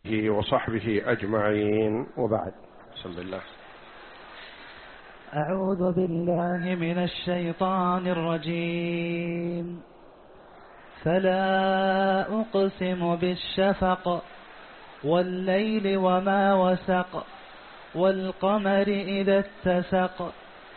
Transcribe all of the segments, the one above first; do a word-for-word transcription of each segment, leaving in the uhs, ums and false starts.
وصحبه أجمعين، وبعد. بسم الله. أعوذ بالله من الشيطان الرجيم. فلا أقسم بالشفق والليل وما وسق والقمر إذا اتسق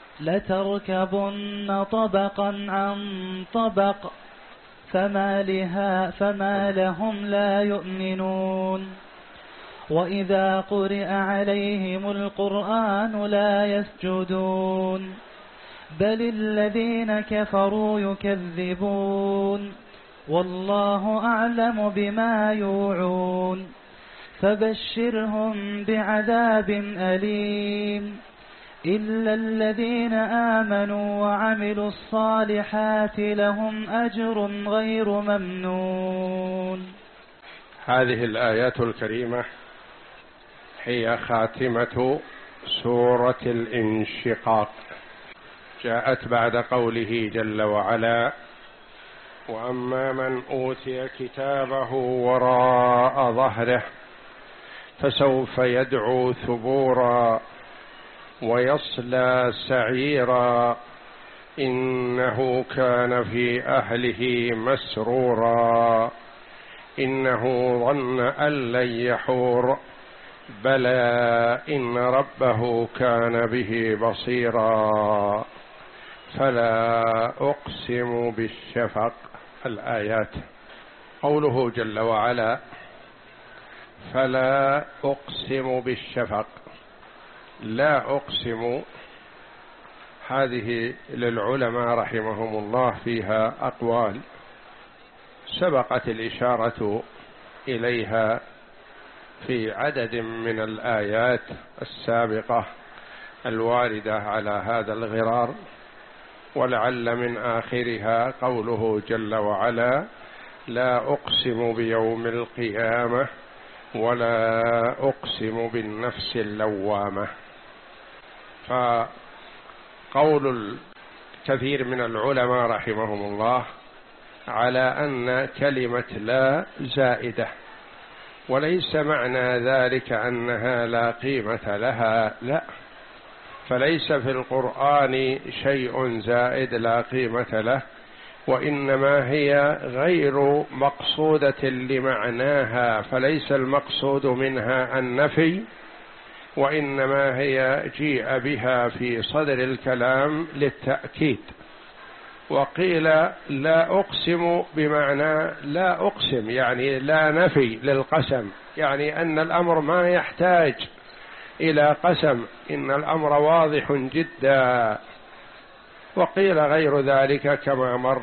لتركبن طبقا عن طبق فما لها فما لهم لا يؤمنون وإذا قرئ عليهم القرآن لا يسجدون بل الذين كفروا يكذبون والله أعلم بما يوعون فبشرهم بعذاب أليم إلا الذين آمنوا وعملوا الصالحات لهم أجر غير ممنون. هذه الآيات الكريمة هي خاتمة سورة الانشقاق، جاءت بعد قوله جل وعلا: وأما من أوتي كتابه وراء ظهره فسوف يدعو ثبورا ويصلى سعيرا إنه كان في أهله مسرورا إنه ظن أن لن يحور بلى إن ربه كان به بصيرا فلا أقسم بالشفق. الآيات. قوله جل وعلا: فلا أقسم بالشفق، لا أقسم، هذه للعلماء رحمهم الله فيها أقوال سبقت الإشارة إليها في عدد من الآيات السابقة الواردة على هذا الغرار، ولعل من آخرها قوله جل وعلا: لا أقسم بيوم القيامة ولا أقسم بالنفس اللوامة. فقول الكثير من العلماء رحمهم الله على أن كلمة لا زائدة، وليس معنى ذلك أنها لا قيمة لها، لا، فليس في القرآن شيء زائد لا قيمة له، وإنما هي غير مقصودة لمعناها، فليس المقصود منها النفي، وإنما هي جيء بها في صدر الكلام للتأكيد. وقيل لا أقسم بمعنى لا أقسم، يعني لا نفي للقسم، يعني أن الأمر ما يحتاج إلى قسم، إن الأمر واضح جدا. وقيل غير ذلك كما مر،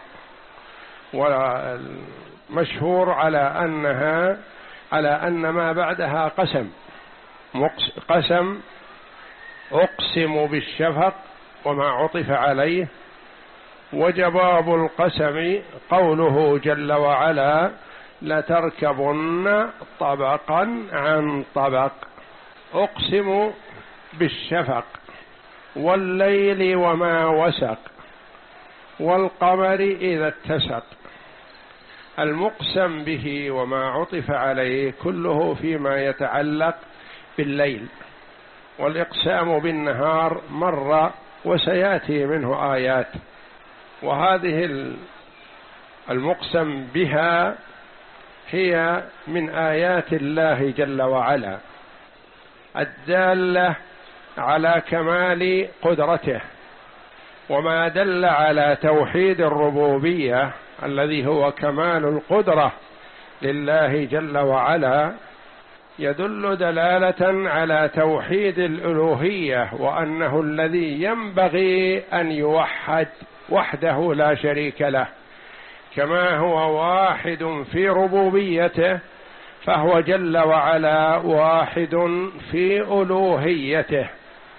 والمشهور على أنها على أن ما بعدها قسم قسم أقسم بالشفق وما عطف عليه، وجواب القسم قوله جل وعلا: لتركبن طبقا عن طبق. أقسم بالشفق والليل وما وسق والقمر إذا اتسق. المقسم به وما عطف عليه كله فيما يتعلق بالليل، والإقسام بالنهار مر وسيأتي منه آيات، وهذه المقسم بها هي من آيات الله جل وعلا الدالة على كمال قدرته، وما دل على توحيد الربوبية الذي هو كمال القدرة لله جل وعلا يدل دلالة على توحيد الألوهية، وأنه الذي ينبغي أن يوحد وحده لا شريك له، كما هو واحد في ربوبيته فهو جل وعلا واحد في ألوهيته.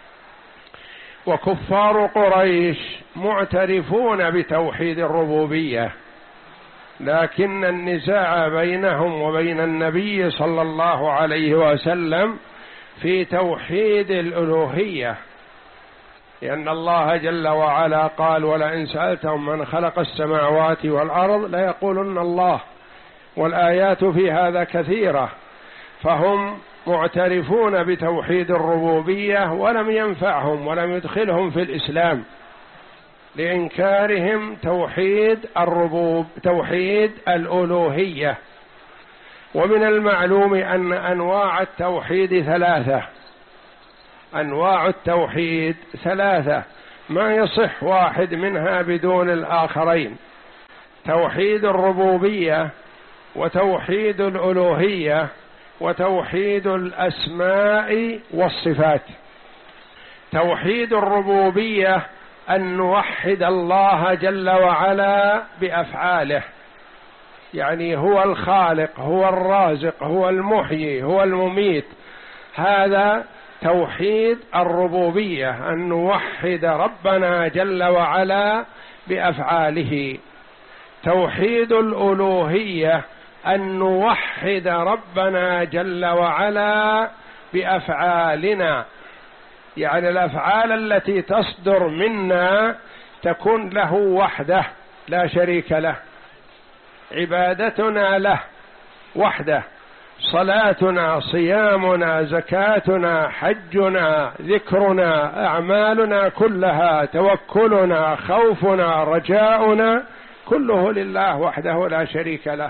وكفار قريش معترفون بتوحيد الربوبية، لكن النزاع بينهم وبين النبي صلى الله عليه وسلم في توحيد الألوهية، لأن الله جل وعلا قال: ولئن سألتهم من خلق السماوات والأرض ليقولن الله، والآيات في هذا كثيرة، فهم معترفون بتوحيد الربوبية ولم ينفعهم ولم يدخلهم في الإسلام لإنكارهم توحيد الربوب توحيد الألوهية. ومن المعلوم أن أنواع التوحيد ثلاثة أنواع التوحيد ثلاثة ما يصح واحد منها بدون الآخرين: توحيد الربوبية، وتوحيد الألوهية، وتوحيد الأسماء والصفات. توحيد الربوبية أن نوحد الله جل وعلا بأفعاله، يعني هو الخالق، هو الرازق، هو المحيي، هو المميت. هذا توحيد الربوبية، أن نوحد ربنا جل وعلا بأفعاله. توحيد الألوهية أن نوحد ربنا جل وعلا بأفعالنا، يعني الأفعال التي تصدر منا تكون له وحده لا شريك له، عبادتنا له وحده، صلاتنا، صيامنا، زكاتنا، حجنا، ذكرنا، أعمالنا كلها، توكلنا، خوفنا، رجاؤنا، كله لله وحده لا شريك له.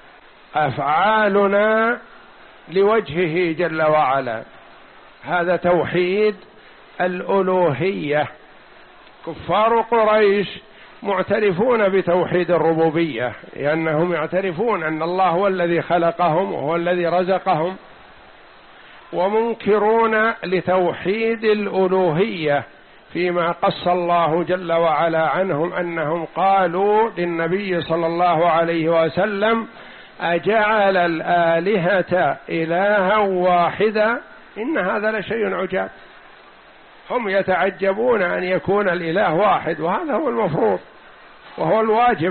أفعالنا لوجهه جل وعلا، هذا توحيد الألوهية. كفار قريش معترفون بتوحيد الربوبية لأنهم يعترفون أن الله هو الذي خلقهم وهو الذي رزقهم، ومنكرون لتوحيد الألوهية فيما قص الله جل وعلا عنهم أنهم قالوا للنبي صلى الله عليه وسلم: أجعل الآلهة إلها واحدا إن هذا لشيء عجاب. هم يتعجبون أن يكون الإله واحد، وهذا هو المفروض وهو الواجب.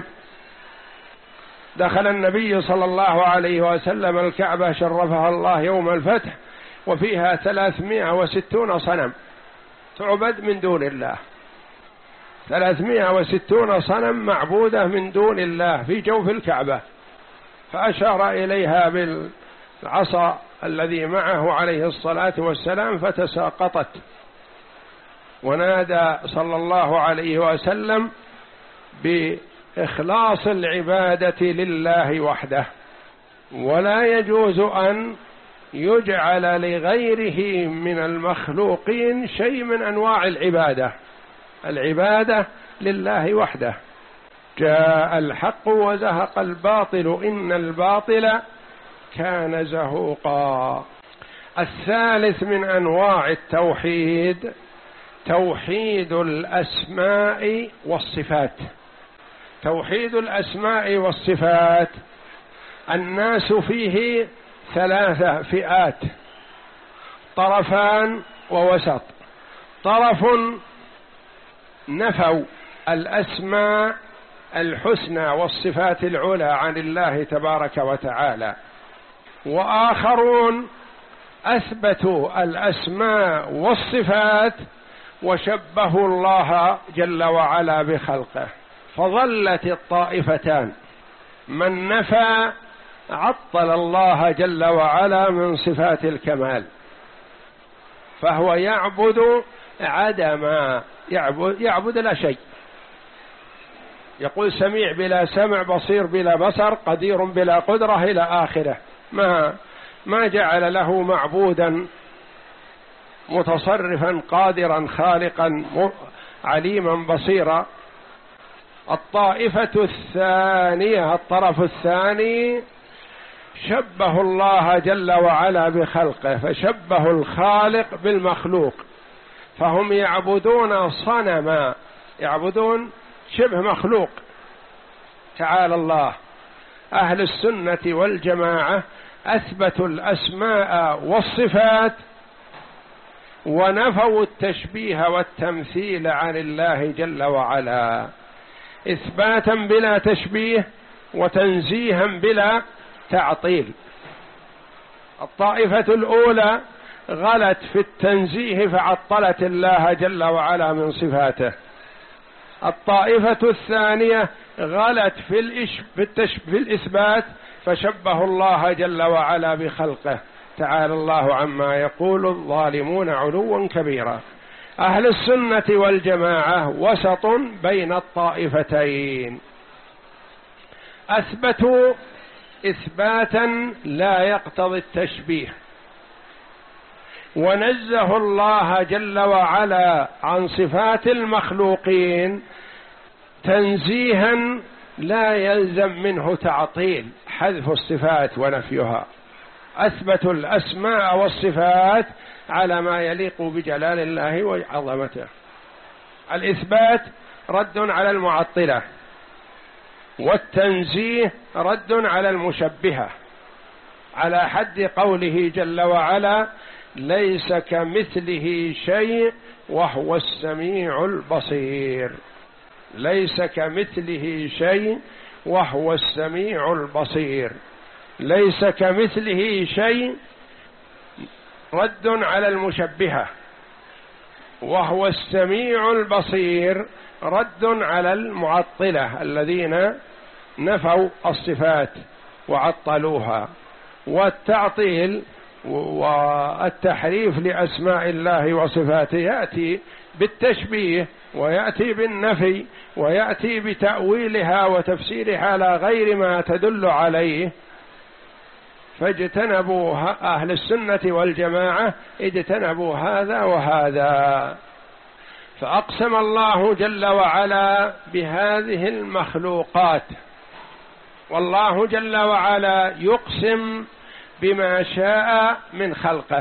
دخل النبي صلى الله عليه وسلم الكعبة شرفها الله يوم الفتح وفيها ثلاثمائة وستون صنم تعبد من دون الله، ثلاثمائة وستون صنم معبودة من دون الله في جوف الكعبة، فأشار إليها بالعصا الذي معه عليه الصلاة والسلام فتساقطت، ونادى صلى الله عليه وسلم بإخلاص العبادة لله وحده، ولا يجوز أن يجعل لغيره من المخلوقين شيء من أنواع العبادة، العبادة لله وحده. جاء الحق وزهق الباطل إن الباطل كان زهوقا. الثالث من أنواع التوحيد توحيد الأسماء والصفات. توحيد الأسماء والصفات الناس فيه ثلاثة فئات: طرفان ووسط. طرف نفوا الأسماء الحسنى والصفات العلى عن الله تبارك وتعالى، وآخرون أثبتوا الأسماء والصفات وشبهوا الله جل وعلا بخلقه. فظلت الطائفتان: من نفى عطل الله جل وعلا من صفات الكمال، فهو يعبد عدما، يعبد, يعبد لا شيء، يقول سميع بلا سمع، بصير بلا بصر، قدير بلا قدرة إلى آخره، ما ما جعل له معبودا متصرفا قادرا خالقا عليما بصيرا. الطائفة الثانية، الطرف الثاني، شبه الله جل وعلا بخلقه، فشبه الخالق بالمخلوق، فهم يعبدون صنما، يعبدون شبه مخلوق. تعالى الله. أهل السنة والجماعة أثبتوا الأسماء والصفات ونفوا التشبيه والتمثيل عن الله جل وعلا، إثباتا بلا تشبيه وتنزيها بلا تعطيل. الطائفة الأولى غلت في التنزيه فعطلت الله جل وعلا من صفاته. الطائفة الثانية غلت في, الإش... في, التش... في الإثبات فشبه الله جل وعلا بخلقه، تعالى الله عما يقول الظالمون علوا كبيرا. أهل السنة والجماعة وسط بين الطائفتين، أثبتوا إثباتا لا يقتضي التشبيه، ونزه الله جل وعلا عن صفات المخلوقين تنزيها لا يلزم منه تعطيل حذف الصفات ونفيها. أثبتوا الأسماء والصفات على ما يليق بجلال الله وعظمته. الإثبات رد على المعطلة، والتنزيه رد على المشبهة، على حد قوله جل وعلا ليس كمثله شيء وهو السميع البصير. ليس كمثله شيء وهو السميع البصير. ليس كمثله شيء رد على المشبهة، وهو السميع البصير رد على المعطلة الذين نفوا الصفات وعطلوها. والتعطيل والتحريف لأسماء الله وصفاته يأتي بالتشبيه، ويأتي بالنفي، ويأتي بتأويلها وتفسيرها على غير ما تدل عليه. فاجتنبوا أهل السنة والجماعة اجتنبوا هذا وهذا. فأقسم الله جل وعلا بهذه المخلوقات، والله جل وعلا يقسم بما شاء من خلقه،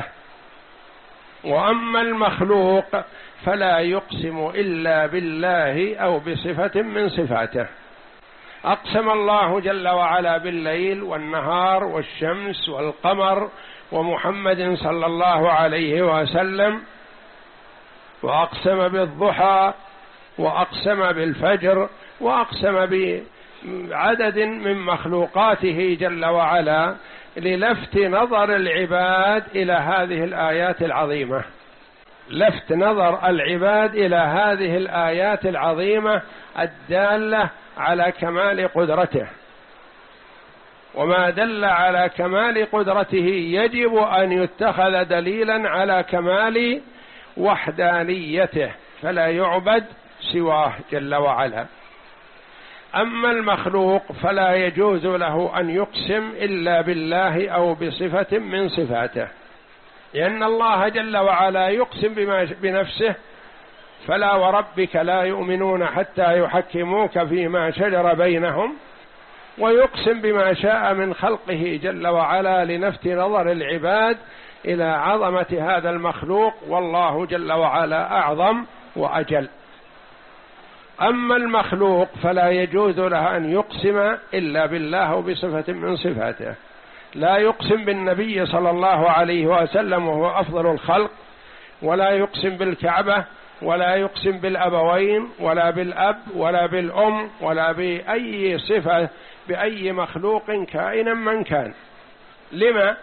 وأما المخلوق فلا يقسم إلا بالله أو بصفة من صفاته. أقسم الله جل وعلا بالليل والنهار والشمس والقمر ومحمد صلى الله عليه وسلم، وأقسم بالضحى، وأقسم بالفجر، وأقسم بعدد من مخلوقاته جل وعلا للفت نظر العباد إلى هذه الآيات العظيمة. لفت نظر العباد إلى هذه الآيات العظيمة الدالة على كمال قدرته، وما دل على كمال قدرته يجب أن يتخذ دليلا على كمال وحدانيته، فلا يعبد سواه جل وعلا. أما المخلوق فلا يجوز له أن يقسم إلا بالله أو بصفة من صفاته، لأن الله جل وعلا يقسم بما بنفسه: فلا وربك لا يؤمنون حتى يحكموك فيما شجر بينهم، ويقسم بما شاء من خلقه جل وعلا لنفت نظر العباد إلى عظمة هذا المخلوق، والله جل وعلا أعظم وأجل. أما المخلوق فلا يجوز له أن يقسم إلا بالله بصفة من صفاته. لا يقسم بالنبي صلى الله عليه وسلم وهو أفضل الخلق، ولا يقسم بالكعبة، ولا يقسم بالأبوين، ولا بالأب، ولا بالأم، ولا بأي صفة بأي مخلوق كائنا من كان. لما؟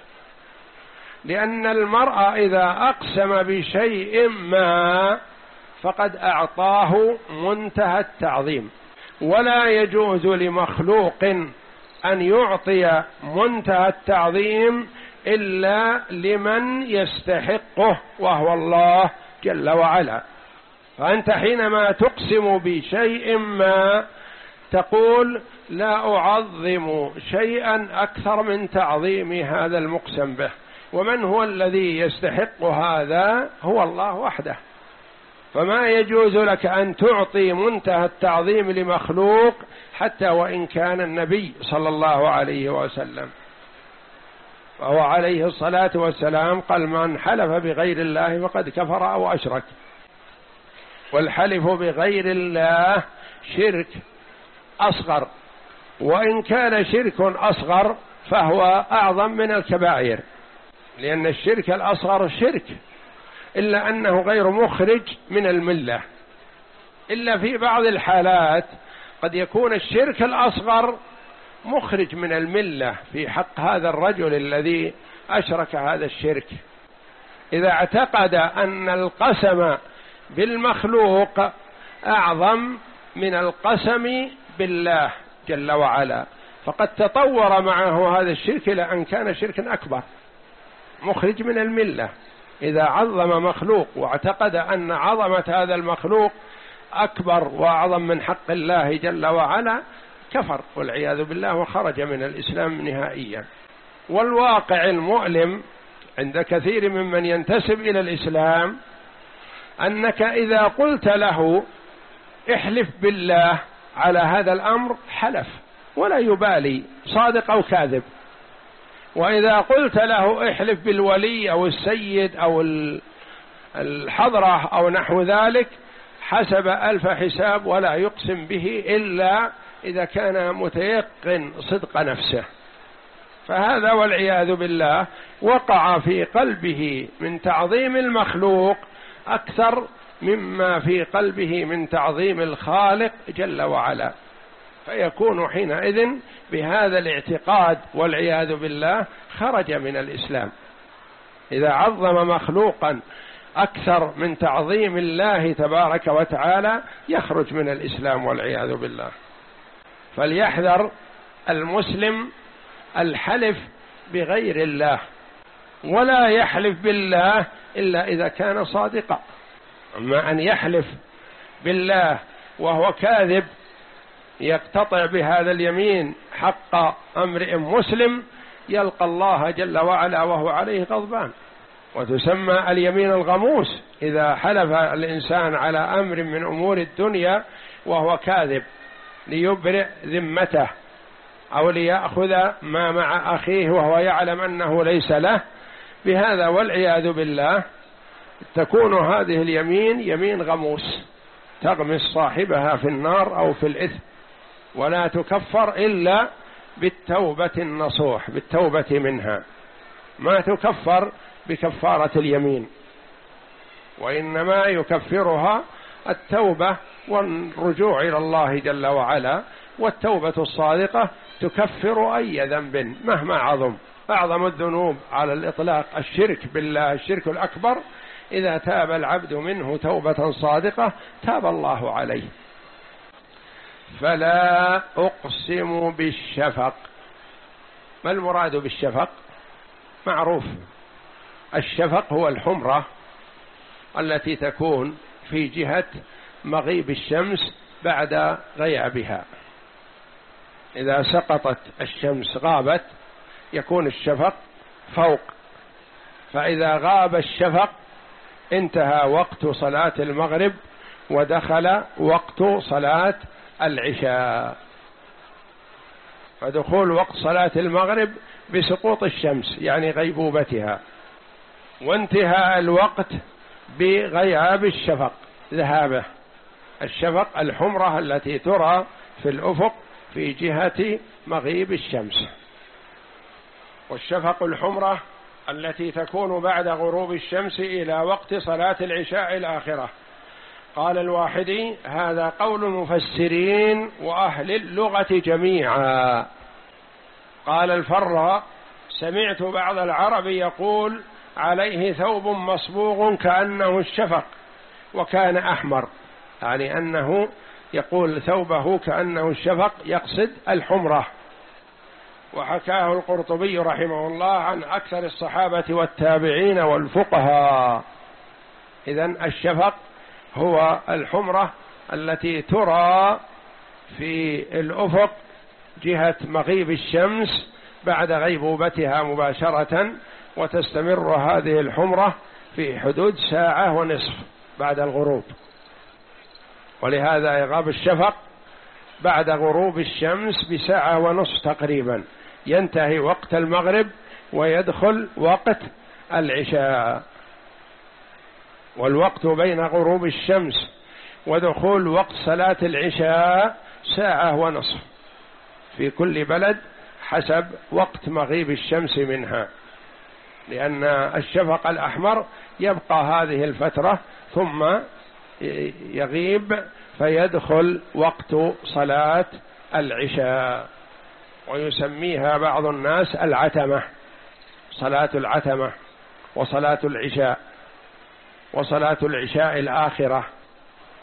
لأن المرء إذا أقسم بشيء ما فقد أعطاه منتهى التعظيم، ولا يجوز لمخلوق أن يعطي منتهى التعظيم إلا لمن يستحقه، وهو الله جل وعلا. فأنت حينما تقسم بشيء ما تقول: لا أعظم شيئا أكثر من تعظيم هذا المقسم به. ومن هو الذي يستحق هذا؟ هو الله وحده. فما يجوز لك أن تعطي منتهى التعظيم لمخلوق حتى وإن كان النبي صلى الله عليه وسلم. وهو عليه الصلاة والسلام قال: من حلف بغير الله فقد كفر أو أشرك. والحلف بغير الله شرك أصغر، وإن كان شرك أصغر فهو أعظم من الكبائر، لأن الشرك الأصغر شرك، إلا أنه غير مخرج من الملة. إلا في بعض الحالات قد يكون الشرك الأصغر مخرج من الملة في حق هذا الرجل الذي أشرك هذا الشرك، إذا اعتقد أن القسم بالمخلوق أعظم من القسم بالله جل وعلا، فقد تطور معه هذا الشرك إلى أن كان شركا أكبر. مخرج من الملة. إذا عظم مخلوق واعتقد أن عظمة هذا المخلوق أكبر وأعظم من حق الله جل وعلا كفر والعياذ بالله وخرج من الإسلام نهائيا. والواقع المؤلم عند كثير ممن ينتسب إلى الإسلام أنك إذا قلت له احلف بالله على هذا الأمر حلف ولا يبالي صادق أو كاذب، وإذا قلت له احلف بالولي أو السيد أو الحضرة أو نحو ذلك حسب ألف حساب ولا يقسم به إلا إذا كان متيقن صدق نفسه. فهذا والعياذ بالله وقع في قلبه من تعظيم المخلوق أكثر مما في قلبه من تعظيم الخالق جل وعلا، فيكون حينئذ بهذا الاعتقاد والعياذ بالله خرج من الإسلام. إذا عظم مخلوقا أكثر من تعظيم الله تبارك وتعالى يخرج من الإسلام والعياذ بالله. فليحذر المسلم الحلف بغير الله، ولا يحلف بالله إلا إذا كان صادقا. أما أن يحلف بالله وهو كاذب يقتطع بهذا اليمين حق امرئ مسلم يلقى الله جل وعلا وهو عليه غضبان، وتسمى اليمين الغموس إذا حلف الإنسان على أمر من أمور الدنيا وهو كاذب ليبرئ ذمته أو ليأخذ ما مع أخيه وهو يعلم أنه ليس له. بهذا والعياذ بالله تكون هذه اليمين يمين غموس تغمس صاحبها في النار أو في الإثم، ولا تكفر إلا بالتوبة النصوح، بالتوبة منها، ما تكفر بكفارة اليمين، وإنما يكفرها التوبة والرجوع إلى الله جل وعلا. والتوبة الصادقة تكفر أي ذنب مهما عظم. أعظم الذنوب على الإطلاق الشرك بالله، الشرك الأكبر، إذا تاب العبد منه توبة صادقة تاب الله عليه. فلا أقسم بالشفق. ما المراد بالشفق؟ معروف، الشفق هو الحمرة التي تكون في جهة مغيب الشمس بعد غيابها. إذا سقطت الشمس غابت يكون الشفق فوق، فإذا غاب الشفق انتهى وقت صلاة المغرب ودخل وقت صلاة العشاء. فدخول وقت صلاة المغرب بسقوط الشمس يعني غيبوبتها، وانتهاء الوقت بغياب الشفق ذهابه. الشفق الحمرة التي ترى في الأفق في جهة مغيب الشمس، والشفق الحمرة التي تكون بعد غروب الشمس إلى وقت صلاة العشاء الآخرة. قال الواحدي: هذا قول المفسرين وأهل اللغة جميعا. قال الفراء: سمعت بعض العرب يقول: عليه ثوب مصبوغ كأنه الشفق وكان أحمر، يعني أنه يقول ثوبه كأنه الشفق، يقصد الحمرة. وحكاه القرطبي رحمه الله عن أكثر الصحابة والتابعين والفقهاء. إذن الشفق هو الحمرة التي ترى في الأفق جهة مغيب الشمس بعد غيبوبتها مباشرة، وتستمر هذه الحمرة في حدود ساعة ونصف بعد الغروب، ولهذا يغاب الشفق بعد غروب الشمس بساعة ونصف تقريبا، ينتهي وقت المغرب ويدخل وقت العشاء. والوقت بين غروب الشمس ودخول وقت صلاة العشاء ساعة ونصف في كل بلد حسب وقت مغيب الشمس منها، لأن الشفق الأحمر يبقى هذه الفترة ثم يغيب فيدخل وقت صلاة العشاء، ويسميها بعض الناس العتمة، صلاة العتمة وصلاة العشاء وصلاة العشاء الآخرة.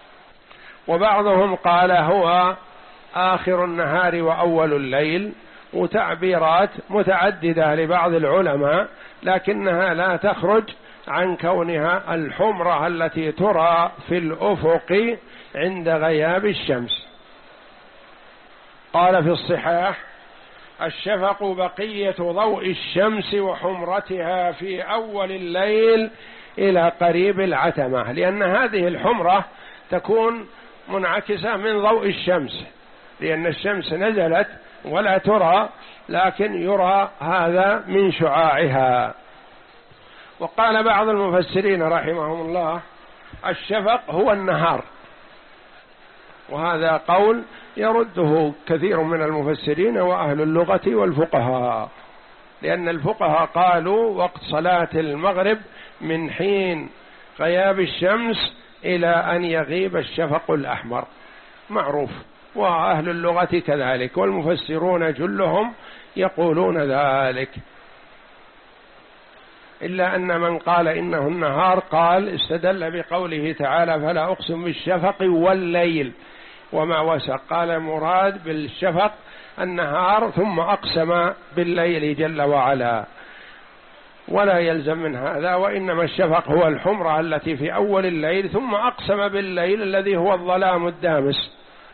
وبعضهم قال هو آخر النهار وأول الليل، وتعبيرات متعددة لبعض العلماء، لكنها لا تخرج عن كونها الحمرة التي ترى في الأفق عند غياب الشمس. قال في الصحاح: الشفق بقية ضوء الشمس وحمرتها في أول الليل إلى قريب العتمة، لأن هذه الحمرة تكون منعكسة من ضوء الشمس، لأن الشمس نزلت ولا ترى، لكن يرى هذا من شعاعها. وقال بعض المفسرين رحمهم الله: الشفق هو النهار، وهذا قول يرده كثير من المفسرين وأهل اللغة والفقهاء، لأن الفقهاء قالوا وقت صلاة المغرب من حين غياب الشمس إلى أن يغيب الشفق الأحمر، معروف، وأهل اللغة كذلك، والمفسرون جلهم يقولون ذلك، إلا أن من قال إنه النهار قال استدل بقوله تعالى: فلا أقسم بالشفق والليل وما وسق، قال مراد بالشفق النهار ثم أقسم بالليل جل وعلا، ولا يلزم من هذا، وإنما الشفق هو الحمرة التي في أول الليل، ثم أقسم بالليل الذي هو الظلام الدامس.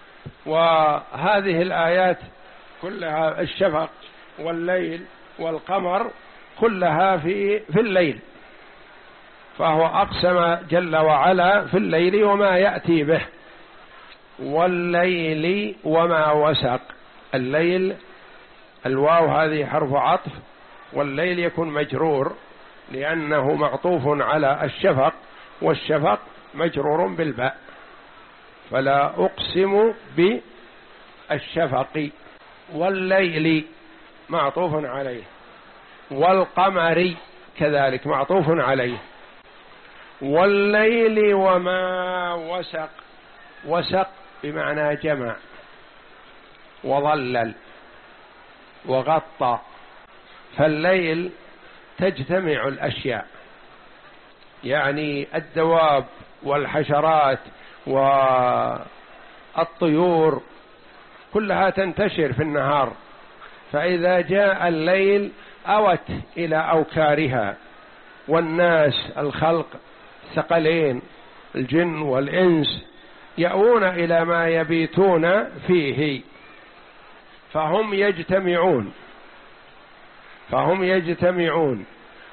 وهذه الآيات كلها الشفق والليل والقمر كلها في في الليل، فهو أقسم جل وعلا في الليل وما يأتي به. والليل وما وسق، الليل الواو هذه حرف عطف، والليل يكون مجرور لأنه معطوف على الشفق، والشفق مجرور بالباء، فلا أقسم بالشفق. والليل معطوف عليه، والقمر كذلك معطوف عليه. والليل وما وسق، وسق بمعنى جمع وظلل وغطى، فالليل تجتمع الأشياء، يعني الدواب والحشرات والطيور كلها تنتشر في النهار، فإذا جاء الليل أوت إلى أوكارها، والناس الخلق ثقلين الجن والإنس يأوون إلى ما يبيتون فيه، فهم يجتمعون فهم يجتمعون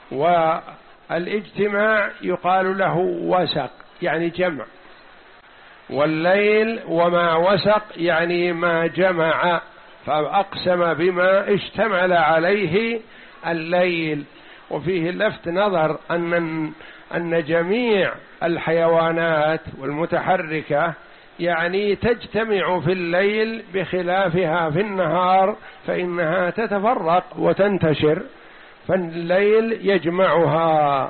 والاجتماع يقال له وسق، يعني جمع. والليل وما وسق يعني ما جمع، فأقسم بما اشتمل عليه الليل. وفيه لفت نظر أن أن جميع الحيوانات والمتحركة يعني تجتمع في الليل بخلافها في النهار، فإنها تتفرق وتنتشر، فالليل يجمعها.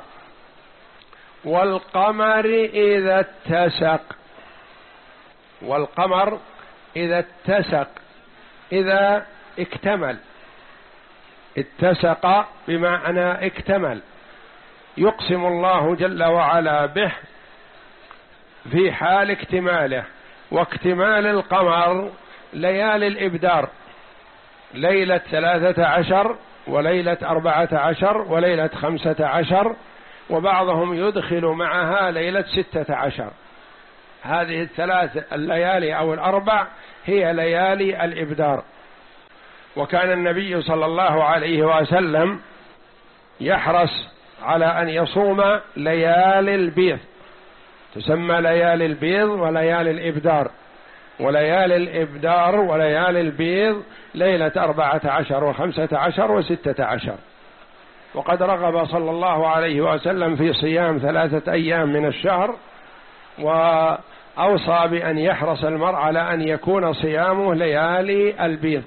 والقمر إذا اتسق، والقمر إذا اتسق، إذا اكتمل، اتسق بمعنى اكتمل، يقسم الله جل وعلا به في حال اكتماله. واكتمال القمر ليالي الإبدار، ليلة ثلاثة عشر وليلة أربعة عشر وليلة خمسة عشر، وبعضهم يدخل معها ليلة ستة عشر. هذه الثلاث الليالي أو الأربع هي ليالي الإبدار. وكان النبي صلى الله عليه وسلم يحرص على أن يصوم ليالي البيض، تسمى ليالي البيض وليالي الإبدار. وليالي الإبدار وليالي البيض ليلة أربعة عشر وخمسة عشر وستة عشر. وقد رغب صلى الله عليه وسلم في صيام ثلاثة أيام من الشهر، وأوصى بأن يحرص المرء على أن يكون صيامه ليالي البيض،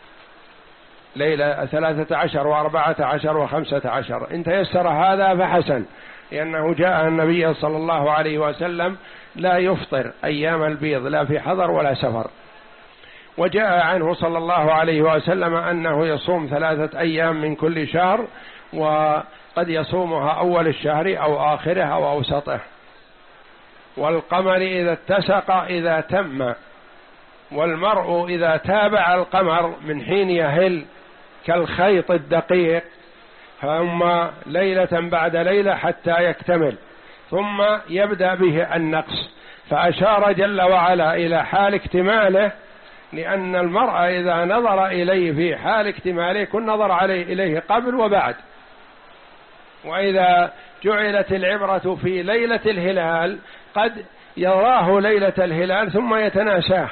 ليلة ثلاثة عشر وأربعة عشر وخمسة عشر. إن تيسر هذا فحسن، لأنه جاء النبي صلى الله عليه وسلم لا يفطر أيام البيض لا في حضر ولا سفر. وجاء عنه صلى الله عليه وسلم أنه يصوم ثلاثة أيام من كل شهر، وقد يصومها أول الشهر أو آخره أو أوسطه. والقمر إذا اتسق إذا تم، والمرء إذا تابع القمر من حين يهل كالخيط الدقيق، ثم ليلة بعد ليلة حتى يكتمل، ثم يبدأ به النقص. فأشار جل وعلا إلى حال اكتماله، لأن المرء إذا نظر إليه في حال اكتماله كن نظر عليه إليه قبل وبعد. وإذا جعلت العبرة في ليلة الهلال قد يراه ليلة الهلال ثم يتناساه،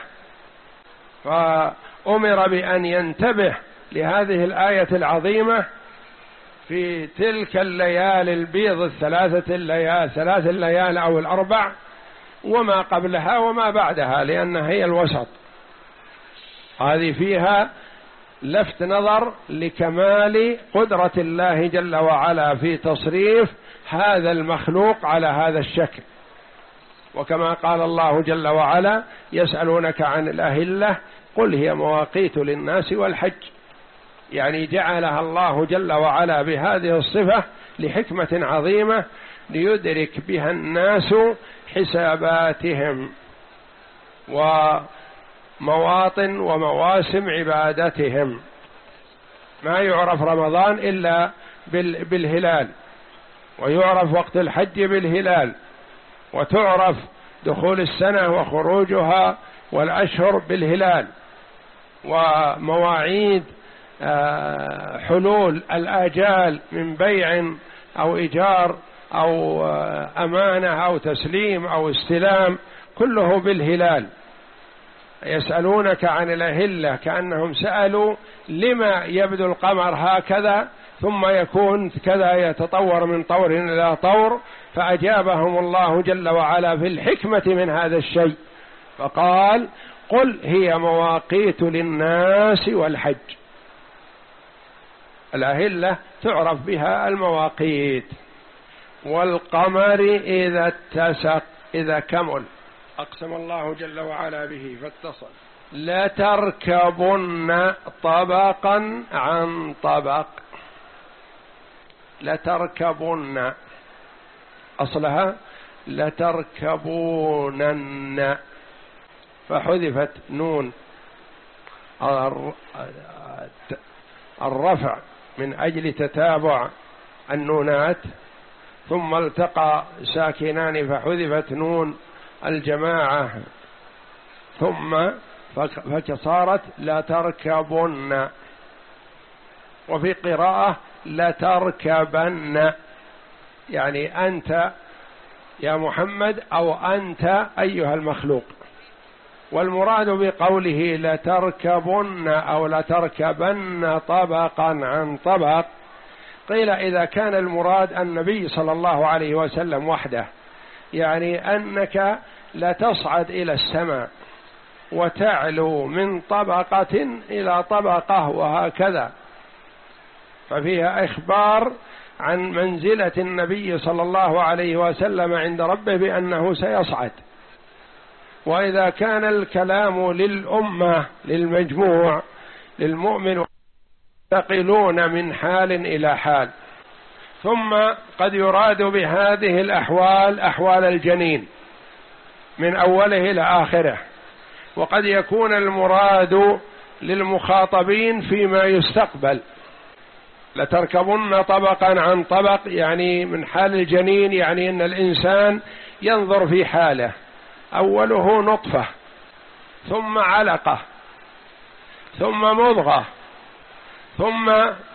فأمر بأن ينتبه لهذه الآية العظيمة في تلك الليالي البيض الثلاثة الليال ثلاث الليال أو الأربع، وما قبلها وما بعدها، لأنها هي الوسط. هذه فيها لفت نظر لكمال قدرة الله جل وعلا في تصريف هذا المخلوق على هذا الشكل. وكما قال الله جل وعلا: يسألونك عن الأهلة قل هي مواقيت للناس والحج، يعني جعلها الله جل وعلا بهذه الصفة لحكمة عظيمة ليدرك بها الناس حساباتهم ومواطن ومواسم عبادتهم. ما يعرف رمضان إلا بالهلال، ويعرف وقت الحج بالهلال، وتعرف دخول السنة وخروجها والأشهر بالهلال، ومواعيد حلول الآجال من بيع أو إيجار أو أمانة أو تسليم أو استلام كله بالهلال. يسألونك عن الأهلة كأنهم سألوا لما يبدو القمر هكذا ثم يكون كذا، يتطور من طور إلى طور، فأجابهم الله جل وعلا في الحكمة من هذا الشيء فقال: قل هي مواقيت للناس والحج. الأهلة تعرف بها المواقيت. والقمر إذا اتسق، إذا كمل، أقسم الله جل وعلا به فاتصل. لتركبن طبقا عن طبق، لتركبن أصلها لتركبونن، فحذفت نون الرفع من أجل تتابع النونات، ثم التقى ساكنان فحذفت نون الجماعة، ثم فصارت لا تركبن. وفي قراءة لا تركبن، يعني أنت يا محمد أو أنت أيها المخلوق. والمراد بقوله لتركبن أو لتركبن طبقا عن طبق، قيل إذا كان المراد النبي صلى الله عليه وسلم وحده، يعني أنك لتصعد إلى السماء وتعلو من طبقة إلى طبقة وهكذا، ففيها إخبار عن منزلة النبي صلى الله عليه وسلم عند ربه بأنه سيصعد. وإذا كان الكلام للأمة للمجموع للمؤمن ينتقلون من حال إلى حال. ثم قد يراد بهذه الأحوال أحوال الجنين من أوله إلى آخره، وقد يكون المراد للمخاطبين فيما يستقبل. لتركبن طبقا عن طبق يعني من حال الجنين، يعني أن الإنسان ينظر في حاله، أوله نطفة ثم علقة ثم مضغة ثم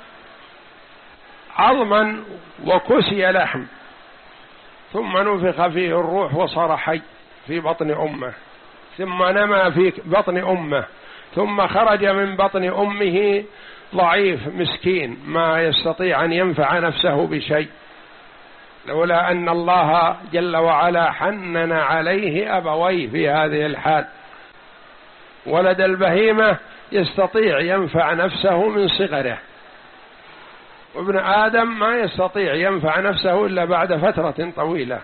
عظما وكسي لحم، ثم نفخ فيه الروح وصار حي في بطن أمه، ثم نمى في بطن أمه، ثم خرج من بطن أمه ضعيف مسكين ما يستطيع أن ينفع نفسه بشيء، لولا أن الله جل وعلا حنن عليه أبويه في هذه الحال. ولد البهيمة يستطيع ينفع نفسه من صغره، وابن آدم ما يستطيع ينفع نفسه إلا بعد فترة طويلة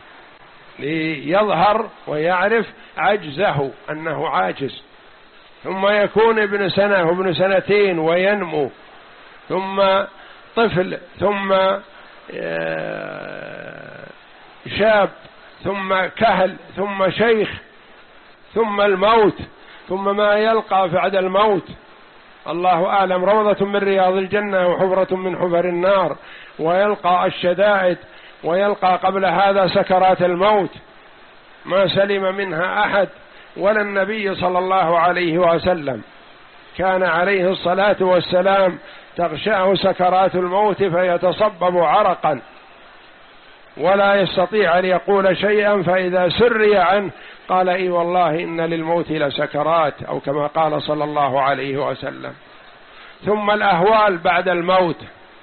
ليظهر ويعرف عجزه أنه عاجز، ثم يكون ابن سنة وابن سنتين وينمو، ثم طفل، ثم شاب، ثم كهل، ثم شيخ، ثم الموت، ثم ما يلقى بعد الموت، الله أعلم، روضة من رياض الجنة وحفرة من حفر النار، ويلقى الشدائد، ويلقى قبل هذا سكرات الموت ما سلم منها أحد، ولا النبي صلى الله عليه وسلم كان عليه الصلاة والسلام تغشاه سكرات الموت فيتصبب عرقا ولا يستطيع أن يقول شيئا، فإذا سري عنه قال إي والله إن للموت لسكرات، أو كما قال صلى الله عليه وسلم. ثم الأهوال بعد الموت،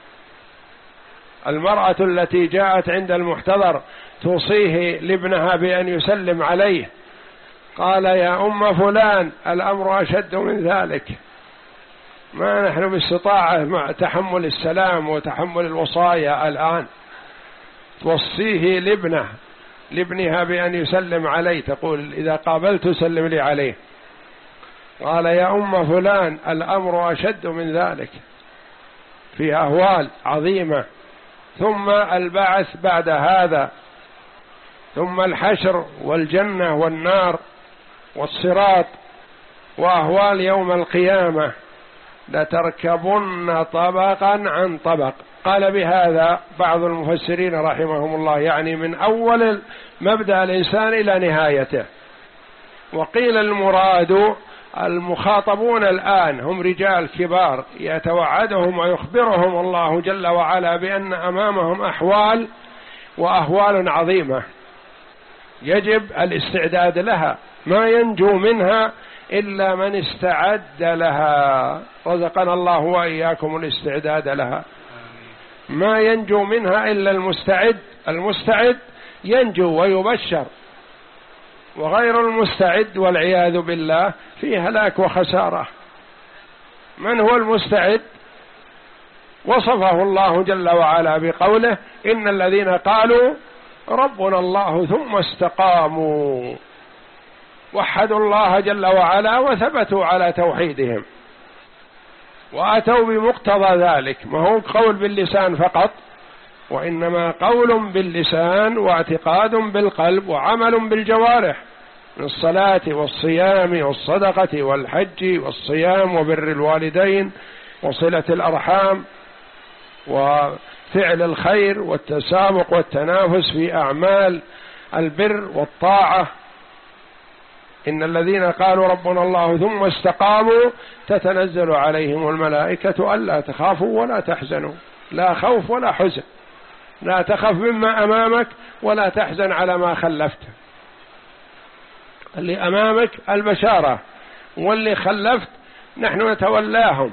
المرأة التي جاءت عند المحتضر توصيه لابنها بأن يسلم عليه، قال يا أم فلان الأمر أشد من ذلك، ما نحن باستطاعة مع تحمل السلام وتحمل الوصايا الآن. توصيه لابنه لابنها بأن يسلم عليه، تقول إذا قابلت سلم لي عليه. قال يا أم فلان الأمر أشد من ذلك، في أهوال عظيمة. ثم البعث بعد هذا، ثم الحشر والجنة والنار والصراط، وأهوال يوم القيامة، لتركبن طبقا عن طبق. قال بهذا بعض المفسرين رحمهم الله، يعني من أول مبدأ الإنسان إلى نهايته. وقيل المراد المخاطبون الآن هم رجال كبار يتوعدهم ويخبرهم الله جل وعلا بأن أمامهم أحوال وأهوال عظيمة يجب الاستعداد لها، ما ينجو منها إلا من استعد لها، رزقنا الله وإياكم الاستعداد لها. ما ينجو منها إلا المستعد، المستعد ينجو ويبشر، وغير المستعد والعياذ بالله فيه هلاك وخسارة. من هو المستعد؟ وصفه الله جل وعلا بقوله إن الذين قالوا ربنا الله ثم استقاموا، وحدوا الله جل وعلا وثبتوا على توحيدهم وأتوا بمقتضى ذلك، ما هو قول باللسان فقط، وإنما قول باللسان واعتقاد بالقلب وعمل بالجوارح، من الصلاة والصيام والصدقة والحج والصيام وبر الوالدين وصلة الأرحام وفعل الخير والتسابق والتنافس في أعمال البر والطاعة. إن الذين قالوا ربنا الله ثم استقاموا تتنزل عليهم الملائكة ألا تخافوا ولا تحزنوا، لا خوف ولا حزن، لا تخف مما أمامك ولا تحزن على ما خلفت. اللي أمامك البشارة، واللي خلفت نحن نتولاهم.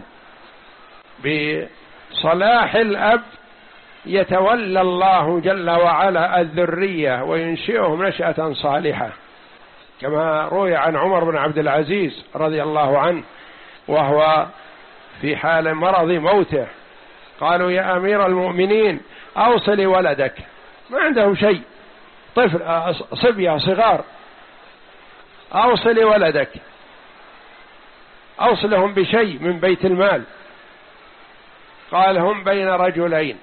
بصلاح الأب يتولى الله جل وعلا الذرية وينشئهم نشأة صالحة، كما روي عن عمر بن عبد العزيز رضي الله عنه وهو في حال مرض موته، قالوا يا أمير المؤمنين أوصل ولدك، ما عندهم شيء، طفل صبية صغار، أوصل ولدك، أوصلهم بشيء من بيت المال. قال هم بين رجلين،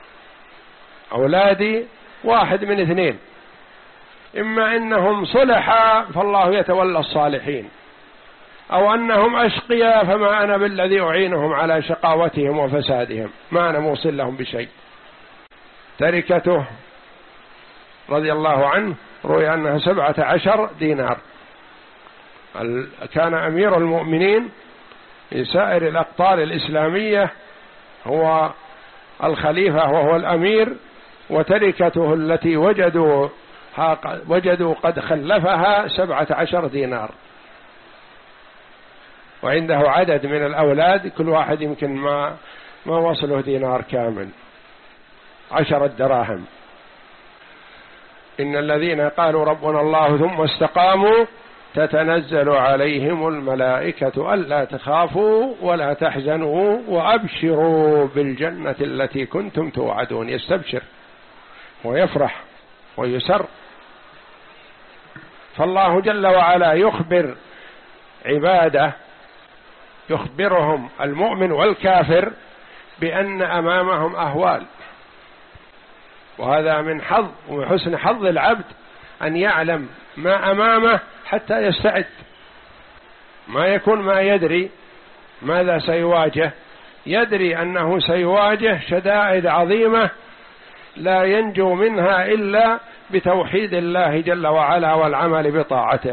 أولادي واحد من اثنين، إما إنهم صلحا فالله يتولى الصالحين، أو أنهم أشقيا فما أنا بالذي أعينهم على شقاوتهم وفسادهم، ما أنا موصل لهم بشيء. تركته رضي الله عنه روي أنها سبعة عشر دينار. كان أمير المؤمنين في سائر الأقطار الإسلامية هو الخليفة وهو الأمير، وتركته التي وجدوا وجدوا قد خلفها سبعة عشر دينار، وعنده عدد من الأولاد كل واحد يمكن ما ما وصله دينار كامل، عشرة دراهم. إن الذين قالوا ربنا الله ثم استقاموا تتنزل عليهم الملائكة ألا تخافوا ولا تحزنوا وأبشروا بالجنة التي كنتم توعدون. يستبشر ويفرح ويسر. فالله جل وعلا يخبر عباده، يخبرهم المؤمن والكافر بأن أمامهم أهوال، وهذا من حظ وحسن حظ العبد أن يعلم ما أمامه حتى يستعد، ما يكون ما يدري ماذا سيواجه؟ يدري أنه سيواجه شدائد عظيمة لا ينجو منها إلا بتوحيد الله جل وعلا والعمل بطاعته.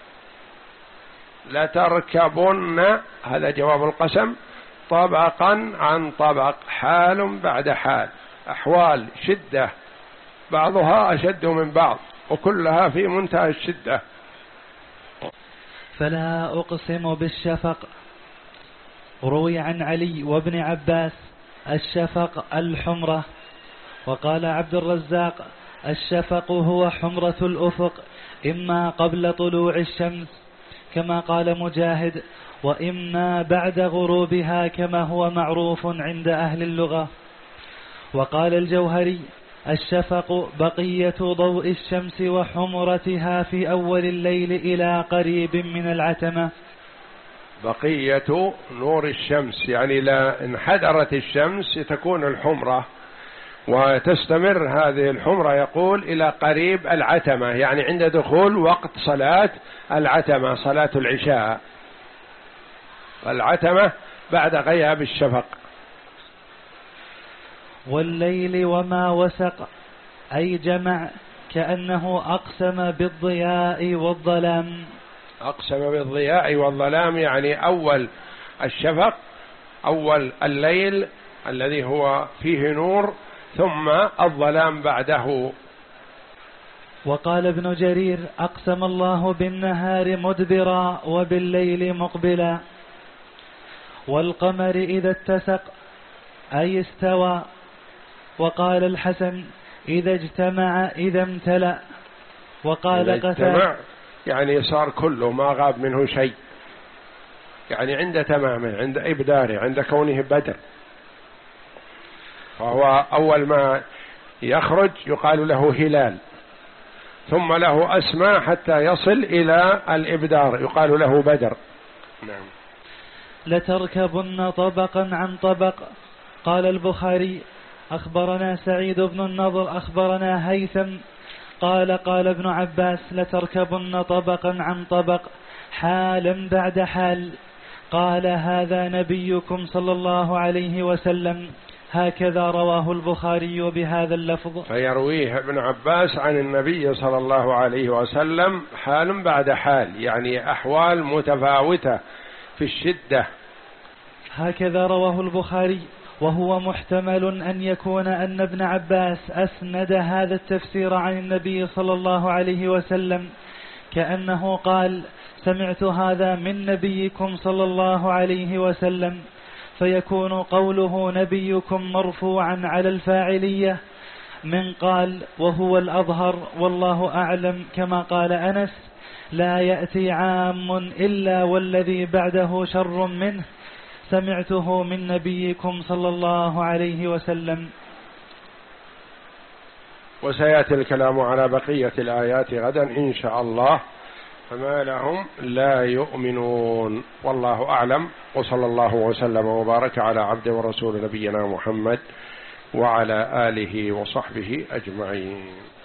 لتركبن، هذا جواب القسم، طبقا عن طبق، حال بعد حال، أحوال شدة بعضها أشد من بعض وكلها في منتهى الشدة. فلا أقسم بالشفق. روي عن علي وابن عباس الشفق الحمرة. وقال عبد الرزاق الشفق هو حمرة الأفق، إما قبل طلوع الشمس كما قال مجاهد، وإما بعد غروبها كما هو معروف عند أهل اللغة. وقال الجوهري الشفق بقية ضوء الشمس وحمرتها في أول الليل إلى قريب من العتمة. بقية نور الشمس يعني لا انحدرت الشمس تكون الحمرة، وتستمر هذه الحمرة يقول إلى قريب العتمة، يعني عند دخول وقت صلاة العتمة، صلاة العشاء. العتمة بعد غياب الشفق. والليل وما وسق، أي جمع، كأنه أقسم بالضياء والظلام. أقسم بالضياء والظلام يعني أول الشفق، أول الليل الذي هو فيه نور، ثم الظلام بعده. وقال ابن جرير أقسم الله بالنهار مدبرا وبالليل مقبلا. والقمر إذا اتسق أي استوى. وقال الحسن إذا اجتمع إذا امتلأ. وقال قتادة يعني صار كله ما غاب منه شيء، يعني عند تمامه، عند إبداره، عند كونه بدر. فهو أول ما يخرج يقال له هلال، ثم له أسماء حتى يصل إلى الإبدار يقال له بدر. نعم. لتركبن طبقا عن طبق. قال البخاري أخبرنا سعيد بن النضر أخبرنا هيثم قال قال ابن عباس لتركبن طبقا عن طبق حالا بعد حال. قال هذا نبيكم صلى الله عليه وسلم. هكذا رواه البخاري بهذا اللفظ. فيرويه ابن عباس عن النبي صلى الله عليه وسلم حال بعد حال، يعني أحوال متفاوتة في الشدة. هكذا رواه البخاري، وهو محتمل أن يكون أن ابن عباس أسند هذا التفسير عن النبي صلى الله عليه وسلم، كأنه قال سمعت هذا من نبيكم صلى الله عليه وسلم، فيكون قوله نبيكم مرفوعا على الفاعلية من قال، وهو الأظهر والله أعلم، كما قال أنس لا يأتي عام إلا والذي بعده شر منه، سمعته من نبيكم صلى الله عليه وسلم. وسيأتي الكلام على بقية الآيات غدا إن شاء الله، فما لهم لا يؤمنون. والله أعلم، وصلى الله وسلم وبارك على عبد ورسول نبينا محمد وعلى آله وصحبه أجمعين.